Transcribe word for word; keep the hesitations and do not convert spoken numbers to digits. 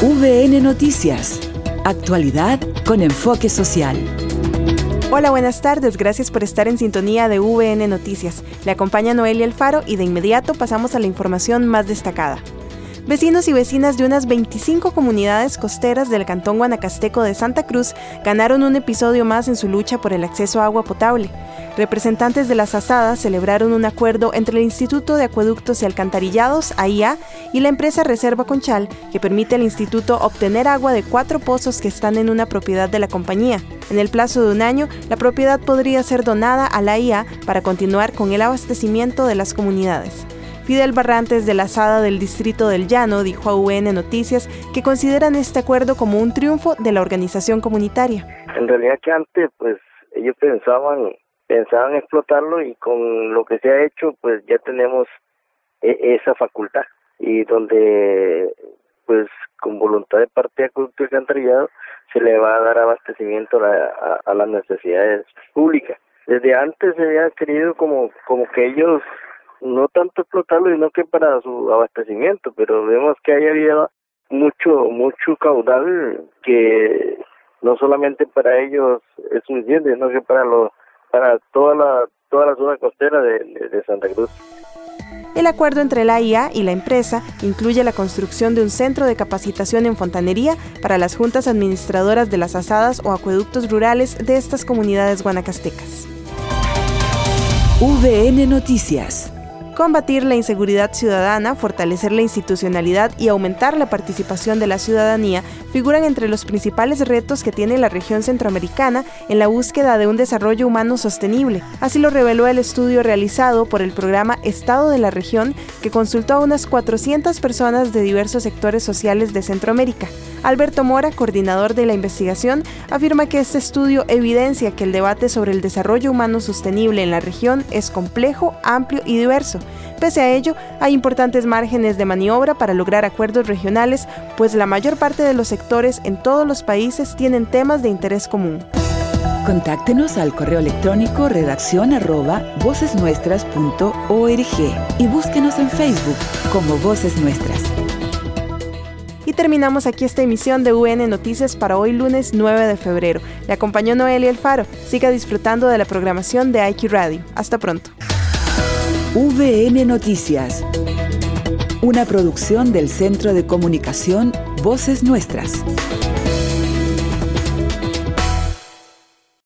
V N Noticias. Actualidad con enfoque social. Hola, buenas tardes. Gracias por estar en sintonía de V N Noticias. Le acompaña Noelia Alfaro y de inmediato pasamos a la información más destacada. Vecinos y vecinas de unas veinticinco comunidades costeras del cantón guanacasteco de Santa Cruz ganaron un episodio más en su lucha por el acceso a agua potable. Representantes de las asadas celebraron un acuerdo entre el Instituto de Acueductos y Alcantarillados, A I A, y la empresa Reserva Conchal, que permite al instituto obtener agua de cuatro pozos que están en una propiedad de la compañía. En el plazo de un año, la propiedad podría ser donada a la A I A para continuar con el abastecimiento de las comunidades. Fidel Barrantes de la Asada del Distrito del Llano dijo a V N Noticias que consideran este acuerdo como un triunfo de la organización comunitaria. En realidad que antes pues ellos pensaban pensaban explotarlo y con lo que se ha hecho pues ya tenemos e- esa facultad y donde pues con voluntad de parte de Acueducto y Alcantarillado se le va a dar abastecimiento a, la, a, a las necesidades públicas. Desde antes se había querido como como que ellos no tanto explotarlo, sino que para su abastecimiento, pero vemos que ahí había mucho mucho caudal que no solamente para ellos es suficiente, sino que para los para toda la toda la zona costera de, de, de Santa Cruz. El acuerdo entre la A I A y la empresa incluye la construcción de un centro de capacitación en fontanería para las juntas administradoras de las asadas o acueductos rurales de estas comunidades guanacastecas. V N Noticias. Combatir la inseguridad ciudadana, fortalecer la institucionalidad y aumentar la participación de la ciudadanía figuran entre los principales retos que tiene la región centroamericana en la búsqueda de un desarrollo humano sostenible. Así lo reveló el estudio realizado por el programa Estado de la Región, que consultó a unas cuatrocientas personas de diversos sectores sociales de Centroamérica. Alberto Mora, coordinador de la investigación, afirma que este estudio evidencia que el debate sobre el desarrollo humano sostenible en la región es complejo, amplio y diverso. Pese a ello, hay importantes márgenes de maniobra para lograr acuerdos regionales, pues la mayor parte de los sectores en todos los países tienen temas de interés común. Contáctenos al correo electrónico redacción arroba vocesnuestras punto org y búsquenos en Facebook como Voces Nuestras. Y terminamos aquí esta emisión de V N Noticias para hoy lunes nueve de febrero. Le acompañó Noelia Alfaro. Siga disfrutando de la programación de I Q Radio. Hasta pronto. V N Noticias. Una producción del Centro de Comunicación Voces Nuestras.